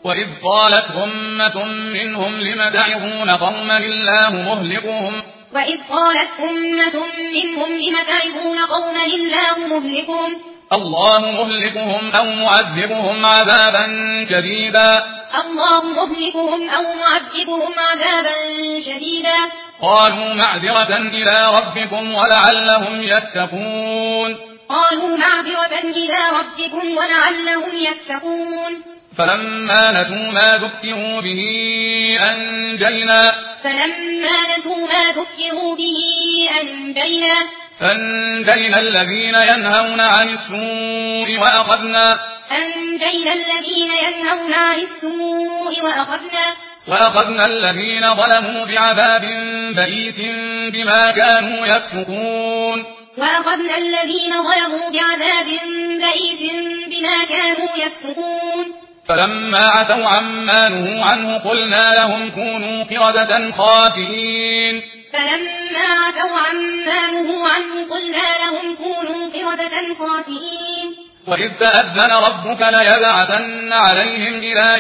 وإذ قالت أمة منهم لم تعظون قوما الله مهلكهم وإذ قالت أمة منهم لم تعظون قوما الله مهلكهم الله مهلكهم أو معذبهم عذابا شديدا الله مهلكهم أو معذبهم عذابا شديدا قالوا معذرة إلى ربكم ولعلهم يتقون قالوا معذرة إلى ربكم ولعلهم يتقون فلما نسوا ما ذكروا به أنجينا الذين ينهون عن السوء وأخذنا الذين ظلموا بعذاب بئيس بما كانوا يفسقون فلما عتوا عما نهوا عنه قلنا لهم كونوا قردة خاسئين وإذ تأذن ربك ليبعثن عليهم إلى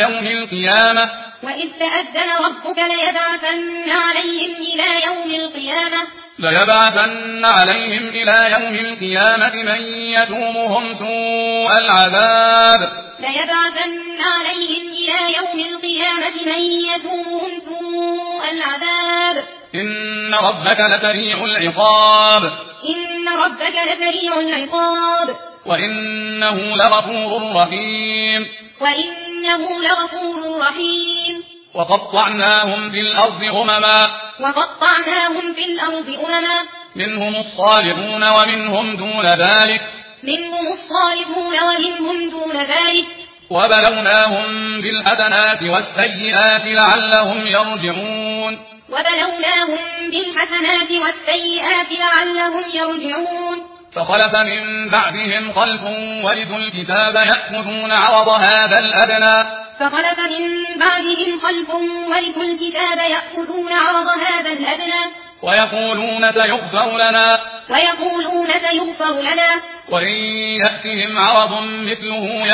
يوم القيامة من يسومهم سوء العذاب إن ربك لسريع العقاب وإنه لغفور رحيم وقطعناهم في الأرض أمما منهم الصالحون ومنهم دون ذلك وبلوناهم بالحسنات والسيئات لعلهم يرجعون فخلف من بعدهم خلف ورثوا الكتاب يأخذون عرض هذا الأدنى ويقولون سيغفر لنا وإن يأتهم عرض مثله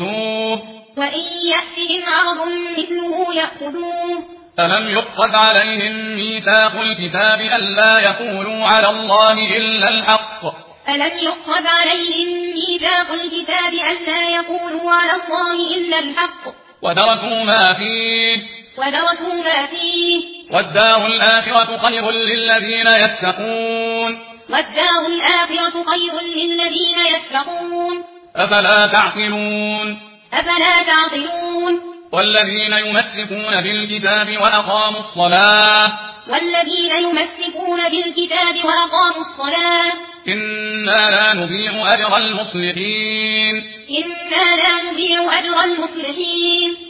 يأخذوه ألم يؤخذ عليهم ميثاق الكتاب ألا يقولوا على الله إلا الحق ودرسوا ما فيه والدار الآخرة خير للذين يتقون أفلا تعقلون والذين يمسكون بالكتاب وأقاموا الصلاة إنا لا نضيع أجر المصلحين